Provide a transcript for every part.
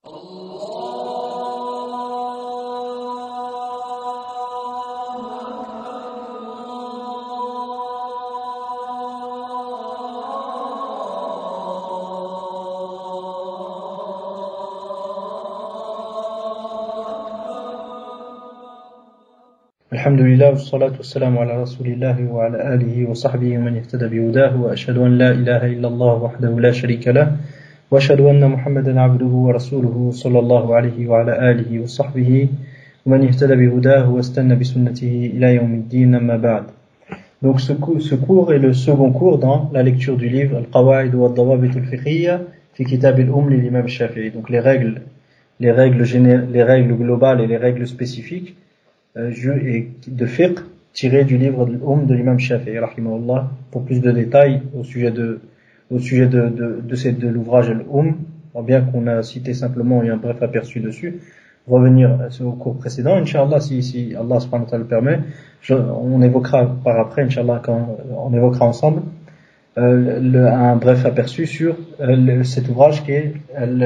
Alhamdulillah, wassalatu wassalamu ala rasulillahi wa ala alihi wa sahbihi wa man ihtada bihudahu wa ashhadu an la ilaha illallah wahdahu la sharika lah wa ashhadu anna Muhammadan abduhu wa rasuluhu sallallahu alayhi wa ala alihi wa sahbihi wa man ihtada bihudahu wa istanna bi sunnatihi ila yawmiddin amma ba'd. Donc ce cours est le second cours dans la lecture du livre Al-Qawa'id wa al-Dawabit al-Fiqhiyya fi Kitab al-Umm li l'imam Shafi'i. Donc les règles globales et les règles spécifiques de fiqh tiré du livre de l'Umm de l'imam Shafi'i rahimahullah. Pour plus de détails au sujet de l'ouvrage l'Umm, bien qu'on a cité simplement un bref aperçu dessus, revenir au cours précédent, Inch'Allah, si Allah subhanahu wa ta'ala le permet, on évoquera par après, Inch'Allah, quand on évoquera ensemble un bref aperçu sur cet ouvrage qui est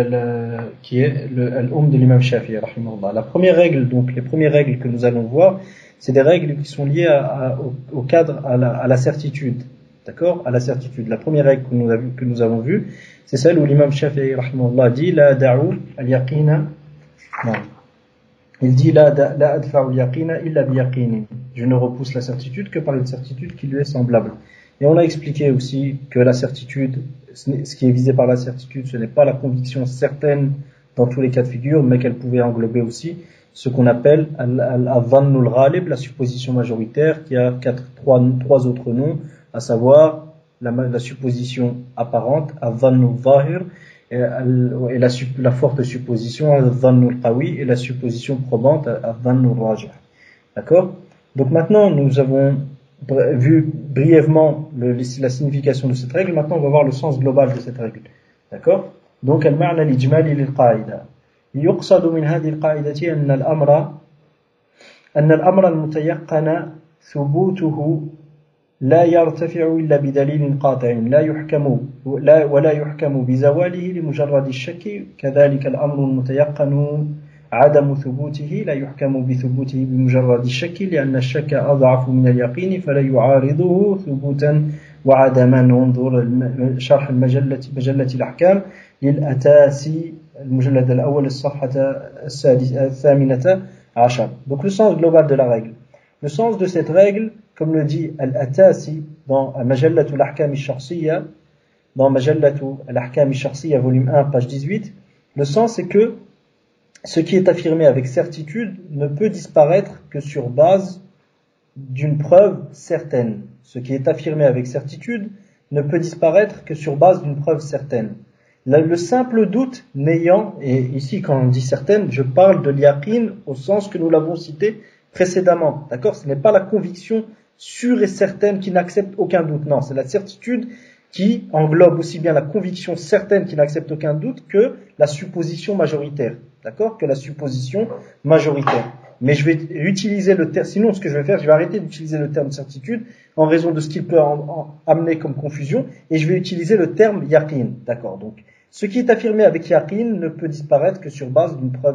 l'Umm de l'imam Shafi'i rahimahullah. Les premières règles que nous allons voir, c'est des règles qui sont liées au cadre, à la certitude. D'accord? À la certitude. La première règle que nous avons vue, c'est celle où l'imam Shafi'i rahimahullah dit la da'u al-yaqina. Non. Il dit la adfa'u al-yaqina illa bi-yaqinin. Je ne repousse la certitude que par une certitude qui lui est semblable. Et on a expliqué aussi que la certitude, ce qui est visé par la certitude, ce n'est pas la conviction certaine dans tous les cas de figure, mais qu'elle pouvait englober aussi ce qu'on appelle al-dhannul ghalib, la supposition majoritaire, qui a trois autres noms, à savoir la supposition apparente, al-dhannul zahir, et la forte supposition, al-dhannul qawi, et la supposition probante, al-dhannul rajih. D'accord? Donc maintenant, nous avons vu brièvement la signification de cette règle. Maintenant on va voir le sens global de cette règle. D'accord? Donc المعنى الإجمالي للقاعدة يقصد من هذه القاعدة أن الأمر المتيقن ثبوته لا يرتفع إلا بدليل قاطع ولا يحكم بزواله لمجرد الشك كذلك الأمر المتيقن عدم ثبوته لا يحكم بثبوته بمجرد الشك لأن الشك أضعف من اليقين فلا يعارضه ثبوتا وعدما. انظر شرح مجلة الأحكام للأتاسي المجلد الأول الصفحة 18. Donc le sens global de la règle. Le sens de cette règle, comme le dit Al-Atasi dans Majallat al-Ahkam al-Shakhsiyya, dans Majallat al-Ahkam al-Shakhsiyya volume 1 page 18, le sens c'est que ce qui est affirmé avec certitude ne peut disparaître que sur base d'une preuve certaine. Ce qui est affirmé avec certitude ne peut disparaître que sur base d'une preuve certaine. Le simple doute n'ayant, et ici quand on dit certaine, je parle de l'yaqin au sens que nous l'avons cité précédemment. D'accord? Ce n'est pas la conviction sûre et certaine qui n'accepte aucun doute. Non, c'est la certitude qui englobe aussi bien la conviction certaine qui n'accepte aucun doute que la supposition majoritaire. D'accord? Que la supposition majoritaire. Mais je vais utiliser le terme, sinon ce que je vais faire, je vais arrêter d'utiliser le terme certitude en raison de ce qu'il peut amener comme confusion, et je vais utiliser le terme yaqin. D'accord? Donc, ce qui est affirmé avec yaqin ne peut disparaître que sur base d'une preuve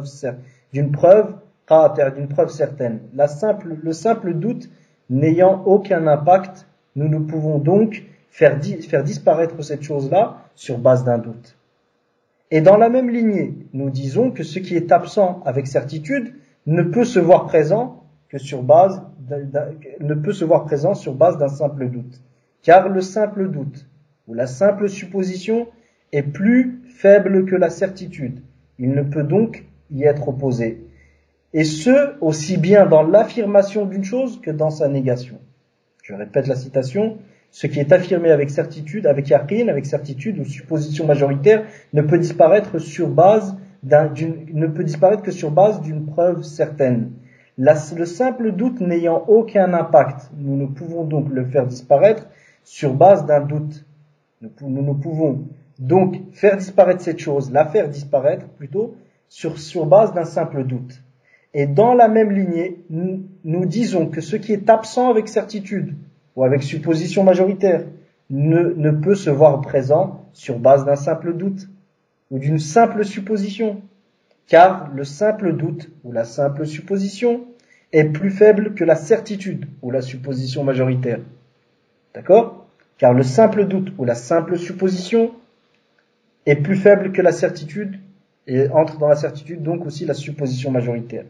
certaine. Le simple doute n'ayant aucun impact, nous ne pouvons donc faire disparaître cette chose-là sur base d'un doute. Et dans la même lignée, nous disons que ce qui est absent avec certitude ne peut se voir présent sur base d'un simple doute. Car le simple doute ou la simple supposition est plus faible que la certitude. Il ne peut donc y être opposé. Et ce, aussi bien dans l'affirmation d'une chose que dans sa négation. Je répète la citation. Ce qui est affirmé avec certitude, avec yaqin, avec certitude ou supposition majoritaire, ne peut disparaître que sur base d'une preuve certaine. Le simple doute n'ayant aucun impact, nous ne pouvons donc le faire disparaître sur base d'un doute. Nous ne pouvons donc faire disparaître cette chose, la faire disparaître plutôt sur base d'un simple doute. Et dans la même lignée, nous disons que ce qui est absent avec certitude ou avec supposition majoritaire ne peut se voir présent sur base d'un simple doute ou d'une simple supposition. car le simple doute ou la simple supposition est plus faible que la certitude ou la supposition majoritaire. D'accord? Car le simple doute ou la simple supposition est plus faible que la certitude et entre dans la certitude donc aussi la supposition majoritaire.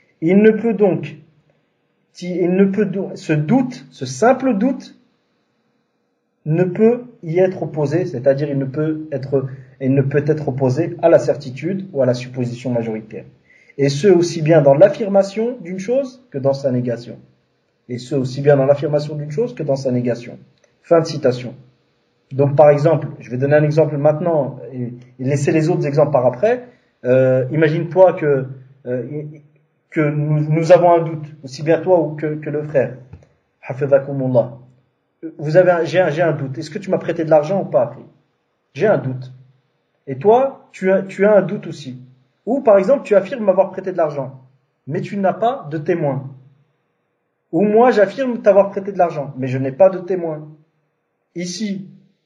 Ce doute, ce simple doute, ne peut y être opposé, c'est-à-dire il ne peut être opposé à la certitude ou à la supposition majoritaire. Et ce aussi bien dans l'affirmation d'une chose que dans sa négation. Et ce aussi bien dans l'affirmation d'une chose que dans sa négation. Fin de citation. Donc par exemple, je vais donner un exemple maintenant et laisser les autres exemples par après. Imagine-toi que nous avons un doute, aussi bien toi ou que le frère. Hafidhakumullah. J'ai un doute. Est-ce que tu m'as prêté de l'argent ou pas? J'ai un doute. Et toi, tu as un doute aussi. Ou par exemple, tu affirmes m'avoir prêté de l'argent, mais tu n'as pas de témoin. Ou moi, j'affirme t'avoir prêté de l'argent, mais je n'ai pas de témoin. Ici,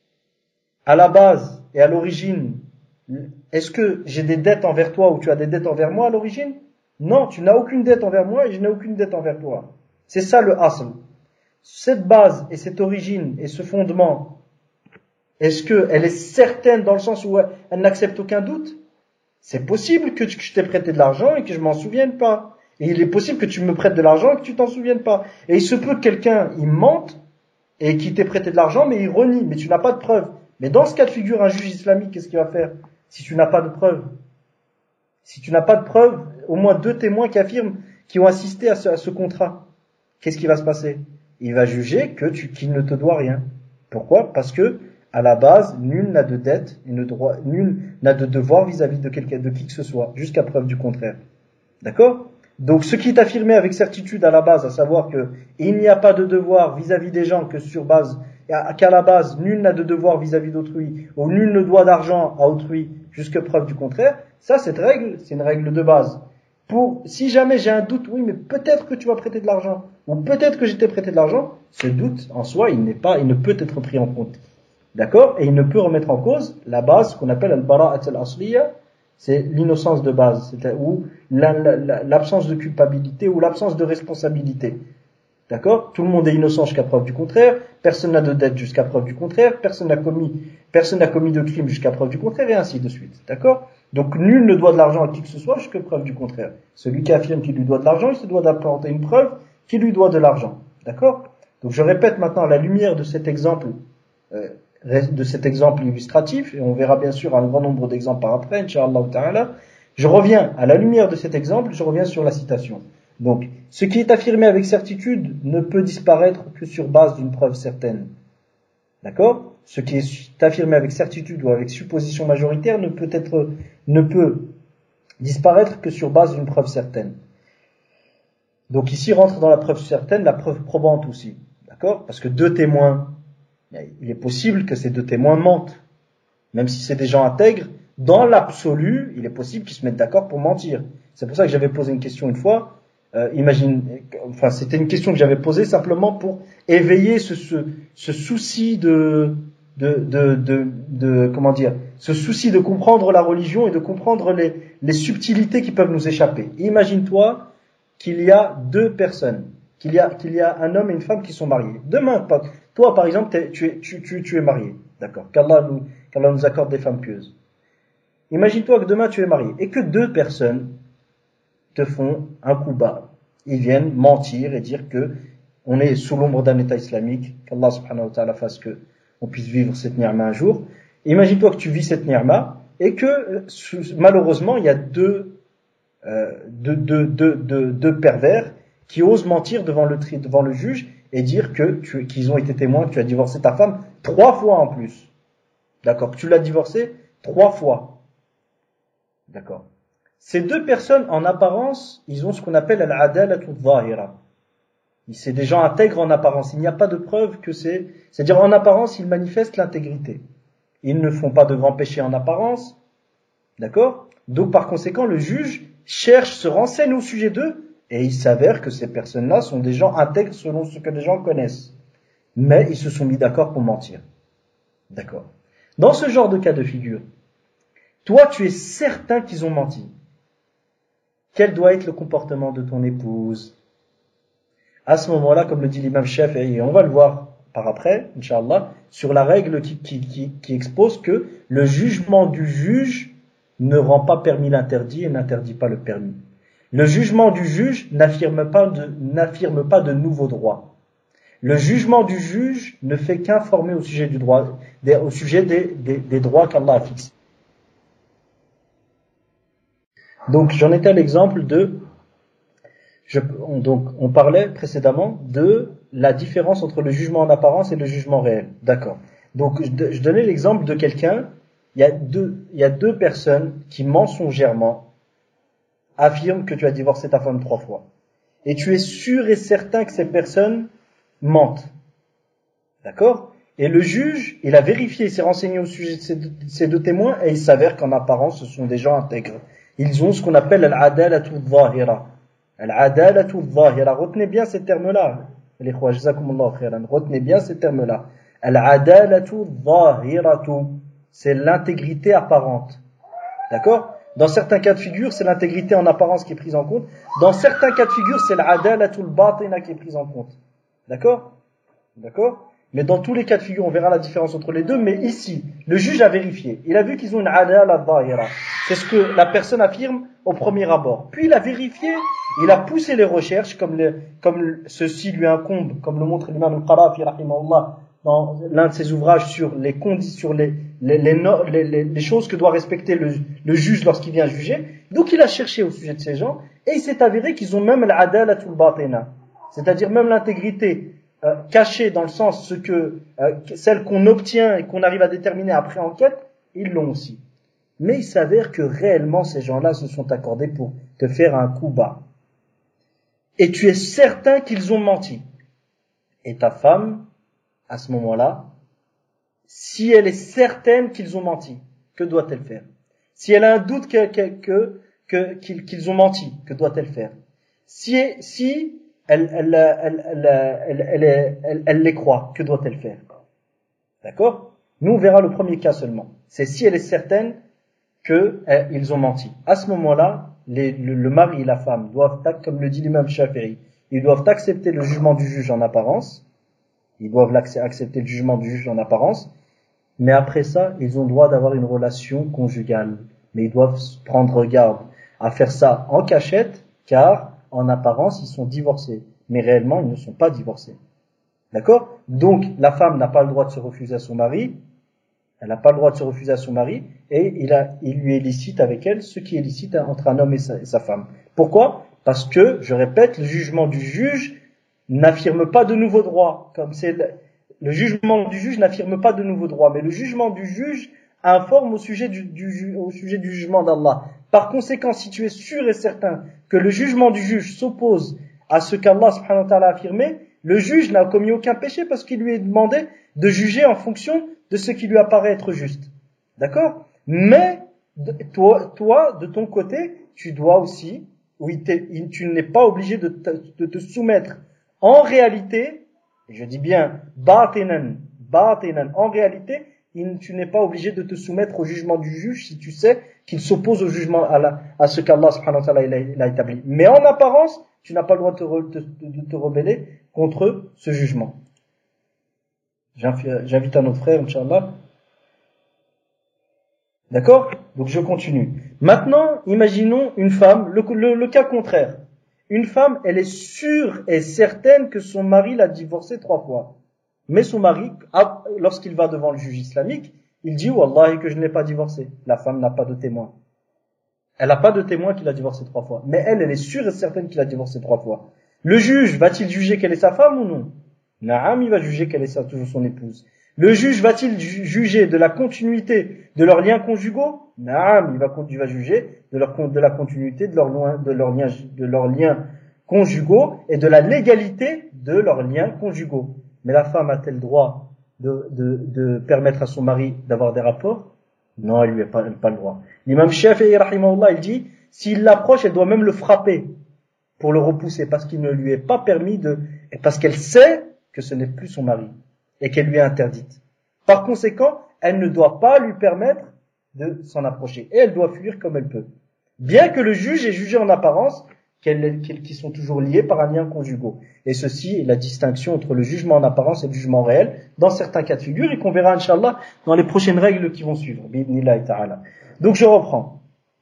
à la base et à l'origine, est-ce que j'ai des dettes envers toi ou tu as des dettes envers moi à l'origine? Non, tu n'as aucune dette envers moi et je n'ai aucune dette envers toi. C'est ça le asl. Cette base et cette origine et ce fondement, est-ce qu'elle est certaine dans le sens où elle n'accepte aucun doute? C'est possible que je t'ai prêté de l'argent et que je m'en souvienne pas. Et il est possible que tu me prêtes de l'argent et que tu t'en souviennes pas. Et il se peut que quelqu'un, il mente et qu'il t'ait prêté de l'argent, mais il renie, mais tu n'as pas de preuve. Mais dans ce cas de figure, un juge islamique, qu'est-ce qu'il va faire si tu n'as pas de preuve? Si tu n'as pas de preuve, au moins 2 témoins qui ont assisté à ce contrat, qu'est-ce qui va se passer? Il va juger qu'il ne te doit rien. Pourquoi? Parce que, à la base, nul n'a de dette, nul n'a de devoir vis-à-vis de qui que ce soit, jusqu'à preuve du contraire. D'accord? Donc, ce qui est affirmé avec certitude à la base, à savoir que il n'y a pas de devoir vis-à-vis des gens qu'à la base, nul n'a de devoir vis-à-vis d'autrui, ou nul ne doit d'argent à autrui, jusqu'à preuve du contraire, ça, cette règle, c'est une règle de base. Si jamais j'ai un doute, oui, mais peut-être que tu m'as prêté de l'argent, ou peut-être que je t'ai prêté de l'argent, ce doute, en soi, il ne peut être pris en compte. D'accord? Et il ne peut remettre en cause la base qu'on appelle al-bara'at al-asliya, c'est l'innocence de base, ou l'absence de culpabilité ou l'absence de responsabilité. D'accord? Tout le monde est innocent jusqu'à preuve du contraire, personne n'a de dette jusqu'à preuve du contraire, personne n'a commis de crime jusqu'à preuve du contraire, et ainsi de suite. D'accord? Donc nul ne doit de l'argent à qui que ce soit jusqu'à preuve du contraire. Celui qui affirme qu'il lui doit de l'argent, il se doit d'apporter une preuve qu'il lui doit de l'argent. D'accord? Donc je répète maintenant à la lumière de cet exemple illustratif, et on verra bien sûr un grand nombre d'exemples par après, Inch'Allah ta'ala. Je reviens à la lumière de cet exemple, je reviens sur la citation. Donc, ce qui est affirmé avec certitude ne peut disparaître que sur base d'une preuve certaine. D'accord? Ce qui est affirmé avec certitude ou avec supposition majoritaire ne peut disparaître que sur base d'une preuve certaine. Donc ici rentre dans la preuve certaine la preuve probante aussi. D'accord? Parce que 2 témoins, il est possible que ces 2 témoins mentent. Même si c'est des gens intègres, dans l'absolu, il est possible qu'ils se mettent d'accord pour mentir. C'est pour ça que j'avais posé une question une fois. C'était une question que j'avais posée simplement pour éveiller ce souci ce souci de comprendre la religion et de comprendre les subtilités qui peuvent nous échapper. Imagine-toi qu'il y a 2 personnes, qu'il y a un homme et une femme qui sont mariés. Demain, toi par exemple, tu es marié, d'accord? Qu'Allah nous accorde des femmes pieuses. Imagine-toi que demain tu es marié et que 2 personnes te font un coup bas. Ils viennent mentir et dire que on est sous l'ombre d'un État islamique, qu'Allah subhanahu wa ta'ala fasse que on puisse vivre cette ni'ma un jour. Imagine-toi que tu vis cette ni'ma et que malheureusement il y a deux pervers qui osent mentir devant le juge et dire qu'ils ont été témoins, que tu as divorcé ta femme 3 fois en plus. D'accord? Tu l'as divorcée 3 fois. D'accord? Ces 2 personnes, en apparence, ils ont ce qu'on appelle al-adalatu dhahira. C'est des gens intègres en apparence. Il n'y a pas de preuve que c'est-à-dire en apparence, ils manifestent l'intégrité. Ils ne font pas de grands péchés en apparence. D'accord? Donc, par conséquent, le juge se renseigne au sujet d'eux, et il s'avère que ces personnes-là sont des gens intègres selon ce que les gens connaissent. Mais ils se sont mis d'accord pour mentir. D'accord? Dans ce genre de cas de figure, toi, tu es certain qu'ils ont menti. quel doit être le comportement de ton épouse? À ce moment-là, comme le dit l'imam Shafi'i, et on va le voir par après, Inch'Allah, sur la règle qui expose que le jugement du juge ne rend pas permis l'interdit et n'interdit pas le permis. Le jugement du juge n'affirme pas de nouveaux droits. Le jugement du juge ne fait qu'informer au sujet du droit, au sujet des droits qu'Allah a fixés. Donc j'en étais à l'exemple on parlait précédemment de la différence entre le jugement en apparence et le jugement réel. D'accord. Donc je donnais l'exemple de quelqu'un, il y a deux personnes qui mensongèrement affirment que tu as divorcé ta femme 3 fois. Et tu es sûr et certain que ces personnes mentent. D'accord? Et le juge, il a vérifié, il s'est renseigné au sujet de ces deux témoins et il s'avère qu'en apparence, ce sont des gens intègres. Ils ont ce qu'on appelle al-adalatu al-zahira. Al-adalatu al-zahira. Retenez bien ces termes-là. Retenez bien ces termes-là. Al-adalatu al-zahiratu. C'est l'intégrité apparente. D'accord? Dans certains cas de figure, c'est l'intégrité en apparence qui est prise en compte. Dans certains cas de figure, c'est l'adalatu al-batina qui est prise en compte. D'accord? D'accord? Mais dans tous les cas de figure, on verra la différence entre les deux. Mais ici, le juge a vérifié. Il a vu qu'ils ont une adala al-zahira. C'est ce que la personne affirme au premier abord. Puis il a vérifié, il a poussé les recherches, comme ceci lui incombe, comme le montre l'imam al-Qarafi, rahimahullah, dans l'un de ses ouvrages sur les conditions, les choses que doit respecter le juge lorsqu'il vient juger. Donc il a cherché au sujet de ces gens, et il s'est avéré qu'ils ont même l'adalatul batina, c'est-à-dire même l'intégrité cachée dans le sens celle qu'on obtient et qu'on arrive à déterminer après enquête, ils l'ont aussi. Mais il s'avère que réellement ces gens-là se sont accordés pour te faire un coup bas. Et tu es certain qu'ils ont menti. Et ta femme, à ce moment-là, si elle est certaine qu'ils ont menti, que doit-elle faire? Si elle a un doute qu'ils ont menti, que doit-elle faire? Si elle les croit, que doit-elle faire? D'accord? Nous, on verra le premier cas seulement. C'est si elle est certaine qu'ils ont menti. À ce moment-là, le mari et la femme doivent, comme le dit l'imam Shafi'i, ils doivent accepter le jugement du juge en apparence. Ils doivent accepter le jugement du juge en apparence. Mais après ça, ils ont le droit d'avoir une relation conjugale. Mais ils doivent prendre garde à faire ça en cachette, car en apparence, ils sont divorcés. Mais réellement, ils ne sont pas divorcés. D'accord? Donc, la femme n'a pas le droit de se refuser à son mari. Elle n'a pas le droit de se refuser à son mari. Et il lui est licite avec elle ce qui est licite entre un homme et sa femme. Pourquoi? Parce que, je répète, le jugement du juge n'affirme pas de nouveaux droits. Comme c'est le jugement du juge n'affirme pas de nouveaux droits. Mais le jugement du juge informe au sujet du jugement d'Allah. Par conséquent, si tu es sûr et certain que le jugement du juge s'oppose à ce qu'Allah subhanahu wa ta'ala a affirmé, le juge n'a commis aucun péché parce qu'il lui est demandé de juger en fonction de ce qui lui apparaît être juste. D'accord? Mais toi, de ton côté, tu dois aussi, tu n'es pas obligé de te soumettre en réalité, et je dis bien batinan, en réalité, tu n'es pas obligé de te soumettre au jugement du juge si tu sais qu'il s'oppose au jugement à ce qu'Allah subhanahu wa ta'ala il a établi. Mais en apparence, tu n'as pas le droit de te rebeller contre ce jugement. J'invite un autre frère, Inch'Allah. D'accord? Donc je continue. Maintenant, imaginons une femme, le cas contraire. Une femme, elle est sûre et certaine que son mari l'a divorcée 3 fois. Mais son mari, lorsqu'il va devant le juge islamique, il dit « Wallahi que je ne l'ai pas divorcée ». La femme n'a pas de témoin. Elle n'a pas de témoin qu'il a divorcé 3 fois. Mais elle est sûre et certaine qu'il a divorcé 3 fois. Le juge, va-t-il juger qu'elle est sa femme ou non? Naam, il va juger qu'elle est toujours son épouse. Le juge va-t-il juger de la continuité de leurs liens conjugaux? Naam, il va juger de la continuité de leurs liens conjugaux et de la légalité de leurs liens conjugaux. Mais la femme a-t-elle le droit de permettre à son mari d'avoir des rapports? Non, elle lui a pas le droit. L'imam Shafi'i, rahimahullah, il dit, s'il l'approche, elle doit même le frapper pour le repousser, parce qu'il ne lui est pas permis et parce qu'elle sait que ce n'est plus son mari, et qu'elle lui est interdite. Par conséquent, elle ne doit pas lui permettre de s'en approcher, et elle doit fuir comme elle peut. Bien que le juge ait jugé en apparence qu'ils sont toujours liés par un lien conjugal. Et ceci est la distinction entre le jugement en apparence et le jugement réel dans certains cas de figure et qu'on verra, Inch'Allah, dans les prochaines règles qui vont suivre. Donc je reprends.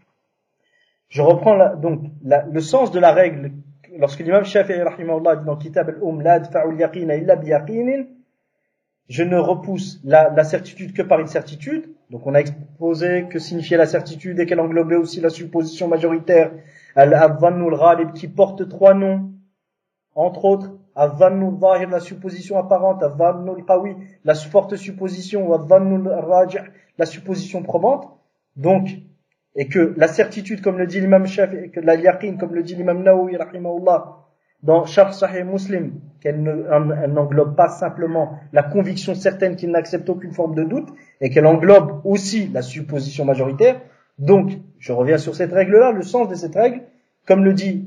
Le sens de la règle lorsque l'imam Shafi'i rahimahullah dit dans Kitab al-Umm la adfa'u al-yaqina illa bi yaqinin, je ne repousse la certitude que par une certitude. Donc on a exposé que signifiait la certitude et qu'elle englobait aussi la supposition majoritaire al-dhannu al-ghalib qui porte trois noms, entre autres al-dhannu al-zahir, la supposition apparente, al-dhannu al-qawi, la forte supposition, ou al-dhannu al-rajih, la supposition probante. Donc et que la certitude, comme le dit l'imam Shafi'i, que la yaqin, comme le dit l'imam Nawawi, rahimahullah, dans Sharh Sahih Muslim, qu'elle n'englobe pas simplement la conviction certaine qu'il n'accepte aucune forme de doute, et qu'elle englobe aussi la supposition majoritaire. Donc, je reviens sur cette règle-là, le sens de cette règle, comme le dit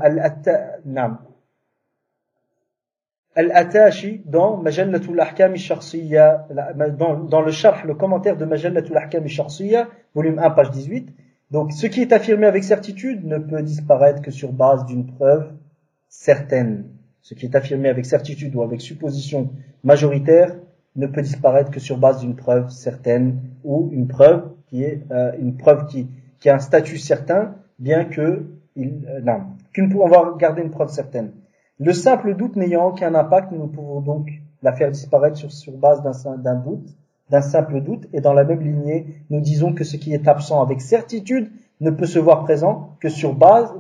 Al-Atashi dans Majallatul Ahkam al-Shakhsiyya, dans le Sharh, le commentaire de Majallatul Ahkam al-Shakhsiyya, volume 1, page 18. Donc, ce qui est affirmé avec certitude ne peut disparaître que sur base d'une preuve certaine. Ce qui est affirmé avec certitude ou avec supposition majoritaire ne peut disparaître que sur base d'une preuve certaine ou une preuve qui est qui a un statut certain, bien que on va garder une preuve certaine. Le simple doute n'ayant aucun impact, nous pouvons donc la faire disparaître sur base d'un simple doute, et dans la même lignée, nous disons que ce qui est absent avec certitude ne peut se voir présent sur base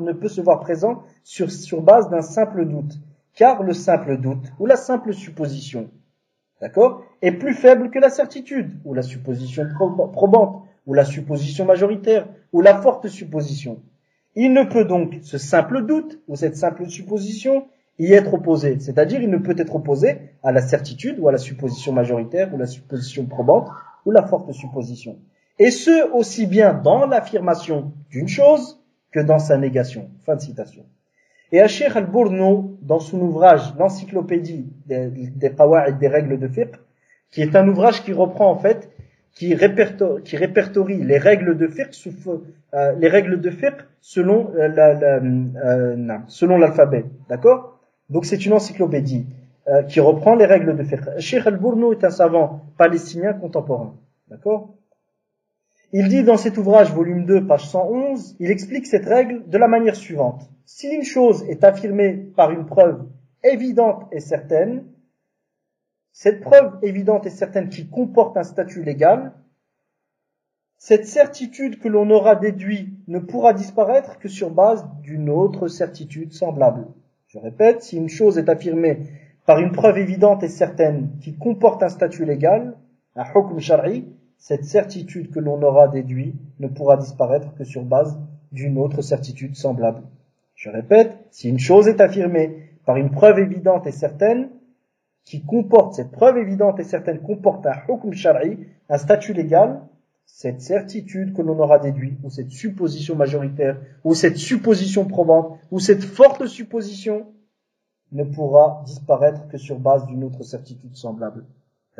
d'un simple doute, car le simple doute ou la simple supposition, d'accord, est plus faible que la certitude ou la supposition probante ou la supposition majoritaire ou la forte supposition. Il ne peut donc ce simple doute ou cette simple supposition y être opposé, c'est-à-dire il ne peut être opposé à la certitude ou à la supposition majoritaire ou la supposition probante ou la forte supposition. Et ce, aussi bien dans l'affirmation d'une chose que dans sa négation. Fin de citation. Et à Cheikh Al-Bournou, dans son ouvrage l'encyclopédie des qawa'id des règles de fiqh, qui est un ouvrage qui reprend en fait, qui répertorie les règles de fiqh selon l'alphabet, d'accord? Donc c'est une encyclopédie qui reprend les règles de fiqh. Cheikh Al-Bournou est un savant palestinien contemporain, d'accord? Il dit dans cet ouvrage, volume 2, page 111, il explique cette règle de la manière suivante. Si une chose est affirmée par une preuve évidente et certaine, cette preuve évidente et certaine qui comporte un statut légal, cette certitude que l'on aura déduit ne pourra disparaître que sur base d'une autre certitude semblable. Je répète, si une chose est affirmée par une preuve évidente et certaine qui comporte un statut légal, un hukm shar'i, cette certitude que l'on aura déduit ne pourra disparaître que sur base d'une autre certitude semblable. Je répète, si une chose est affirmée par une preuve évidente et certaine, cette preuve évidente et certaine comporte un hukm shar'i, un statut légal, cette certitude que l'on aura déduit, ou cette supposition majoritaire, ou cette supposition probante, ou cette forte supposition, ne pourra disparaître que sur base d'une autre certitude semblable. D'accord ?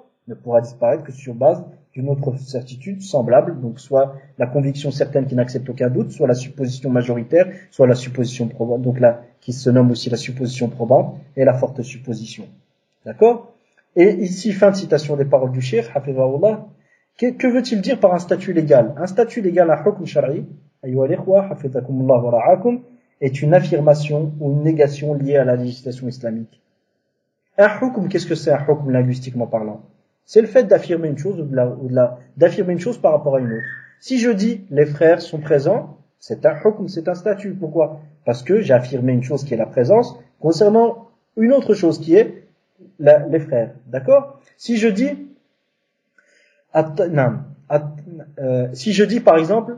Ne pourra disparaître que sur base d'une autre certitude semblable, donc soit la conviction certaine qui n'accepte aucun doute, soit la supposition majoritaire, soit la supposition probante, donc là, qui se nomme aussi la supposition probante, et la forte supposition. D'accord? Et ici, fin de citation des paroles du cheikh, hafizahullah. Que veut-il dire par un statut légal? Un statut légal, un hukm shar'i, ayyuha al-ikhwa, hafizakumullah wa ra'akum, est une affirmation ou une négation liée à la législation islamique. Un hukm, qu'est-ce que c'est un hukm linguistiquement parlant? C'est le fait d'affirmer une chose d'affirmer une chose par rapport à une autre. Si je dis les frères sont présents, c'est un hukm, c'est un statut. Pourquoi? Parce que j'ai affirmé une chose qui est la présence concernant une autre chose qui est les frères. D'accord? Si je dis par exemple,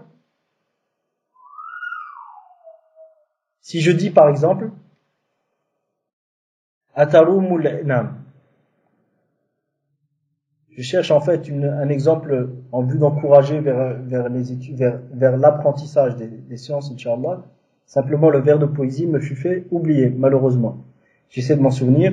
Atarumul Nam. Je cherche en fait un exemple en vue d'encourager vers les études, vers l'apprentissage des sciences, Inch'Allah. Simplement, le vers de poésie me fut fait oublier, malheureusement. J'essaie de m'en souvenir.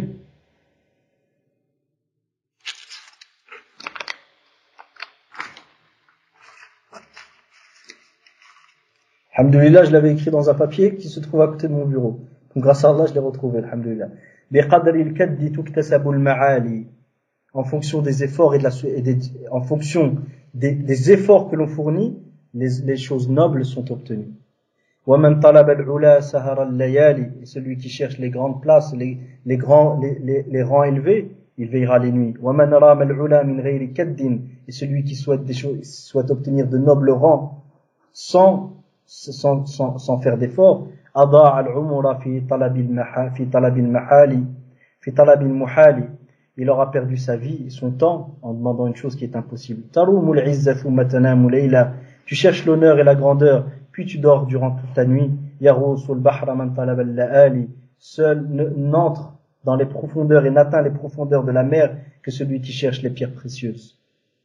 Alhamdulillah, je l'avais écrit dans un papier qui se trouve à côté de mon bureau. Donc, grâce à Allah, je l'ai retrouvé, alhamdulillah. بِقَدْرِ الْكَدِّ تُكْتَسَبُ الْمَعَالِي. En fonction des efforts en fonction des efforts que l'on fournit, les choses nobles sont obtenues. وَمَنْ طَلَبَ الْعُلَى سَهَرَ اللَّيَالِ. Et celui qui cherche les grandes places, les rangs élevés, il veillera les nuits. وَمَنْ رَامَ الْعُلَى مِنْ غَيْرِ كَدٍّ. Et celui qui souhaite obtenir de nobles rangs sans faire d'efforts, أضاع العمر في طلب المحال. Il aura perdu sa vie et son temps en demandant une chose qui est impossible. تروم العزة ثم تنام ليلا. Tu cherches l'honneur et la grandeur, puis tu dors durant toute ta nuit. يغوص البحر من طلب اللآلي. Seul n'entre dans les profondeurs et n'atteint les profondeurs de la mer que celui qui cherche les pierres précieuses.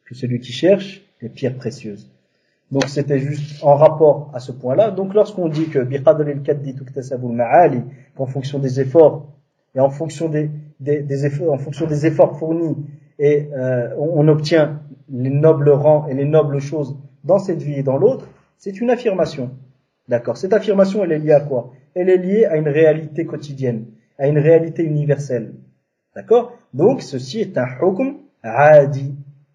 Donc c'était juste en rapport à ce point-là. Donc lorsqu'on dit que biqadri al-kaddi tuktasabu al-ma'ali, qu'en fonction des efforts et en fonction des efforts fournis et on obtient les nobles rangs et les nobles choses dans cette vie et dans l'autre, c'est une affirmation. D'accord. Cette affirmation, elle est liée à quoi? Elle est liée à une réalité quotidienne, à une réalité universelle. D'accord. Donc ceci est un hukm adi.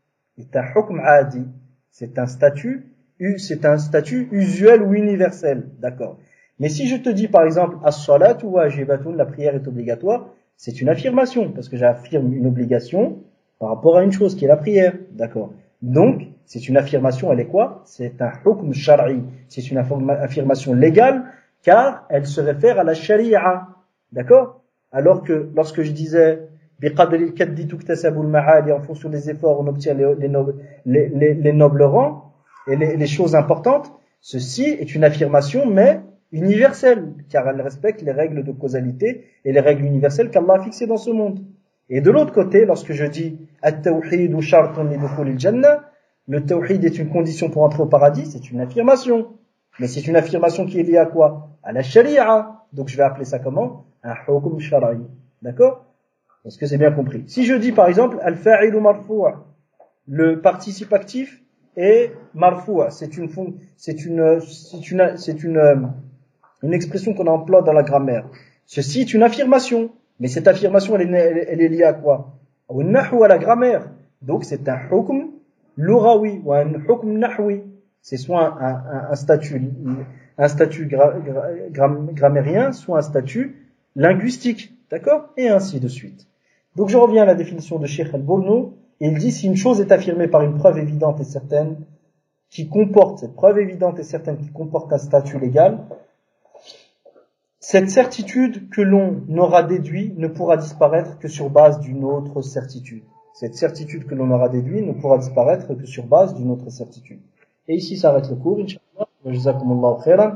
C'est un statut usuel ou universel, d'accord. Mais si je te dis par exemple as-salatu wajibatun, la prière est obligatoire, c'est une affirmation parce que j'affirme une obligation par rapport à une chose qui est la prière, d'accord. Donc c'est une affirmation, elle est quoi? C'est un hukm shar'i, c'est une affirmation légale car elle se réfère à la sharia, d'accord. Alors que lorsque je disais biqadri al-kaddi tuktasabu al-ma'ali, en fonction des efforts on obtient les nobles rangs et les choses importantes, ceci est une affirmation mais universelle, car elle respecte les règles de causalité et les règles universelles qu'Allah a fixées dans ce monde. Et de l'autre côté, lorsque je dis at-tawhid shartun li dukhul al-jannah, le tawhid est une condition pour entrer au paradis, c'est une affirmation. Mais c'est une affirmation qui est liée à quoi? À la sharia. Donc je vais appeler ça comment? Un hukm shar'i. D'accord? Est-ce que c'est bien compris? Si je dis par exemple al-fa'ilu marfu', le participe actif est marfu', c'est une expression qu'on emploie dans la grammaire. Ceci est une affirmation, mais cette affirmation elle est liée à quoi? Au nahw, à la grammaire. Donc c'est un hukm lughawi ou un hukm nahwi. C'est soit un statut grammairien, soit un statut linguistique, d'accord? Et ainsi de suite. Donc je reviens à la définition de Cheikh Al-Bournou, et il dit si une chose est affirmée par une preuve évidente et certaine, cette preuve évidente et certaine qui comporte un statut légal, cette certitude que l'on aura déduit ne pourra disparaître que sur base d'une autre certitude. Cette certitude que l'on aura déduit ne pourra disparaître que sur base d'une autre certitude. Et ici s'arrête le cours, Inch'Allah. Jazakumullahu khairan.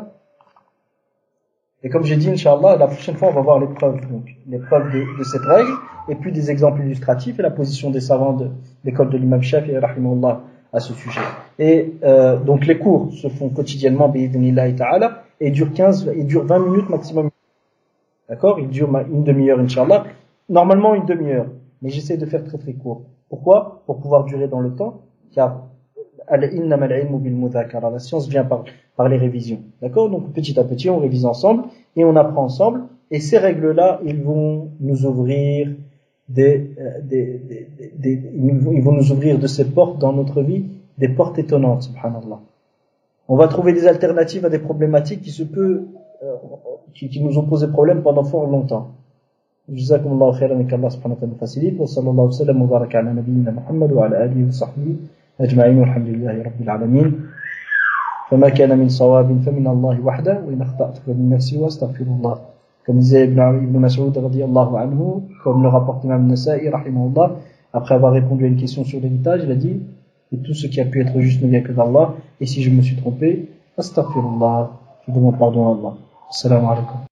Et comme j'ai dit, Inch'Allah, la prochaine fois, on va voir les preuves de cette règle, et puis des exemples illustratifs et la position des savants de l'école de l'imam Shafi'i, rahimahullah, à ce sujet. Et donc les cours se font quotidiennement, bi'idhnillahi ta'ala, et durent 20 minutes maximum. D'accord? Ils durent une demi-heure, Inch'Allah. Normalement, une demi-heure. Mais j'essaie de faire très très court. Pourquoi? Pour pouvoir durer dans le temps, car la science vient par les révisions. D'accord? Donc petit à petit, on révise ensemble et on apprend ensemble. Et ces règles-là, ils vont nous ouvrir ils vont nous ouvrir de ces portes dans notre vie, des portes étonnantes, subhanallah. On va trouver des alternatives à des problématiques qui nous ont posé problème pendant fort longtemps. Jazakumullahu khairan, et qu'Allah subhanahu wa ta'ala facilite. Wa sallallahu wa sallam wa baraka ala nabiyyina Muhammad wa ala alihi wa sahbihi أجمعين والحمد لله رب العالمين فما كان من صواب فمن الله وحده وإن أخطأت فمن نفسي وأستغفر الله. Comme disait Ibn Mas'ud radiyallahu anhu, comme le rapporte Imam Nasa'i rahimahullah, après avoir répondu à une question sur l'héritage, il a dit et tout ce qui a pu être juste ne vient que d'Allah, et si je me suis trompé, astaghfirullah, je demande pardon à Allah. Assalamu alaikum.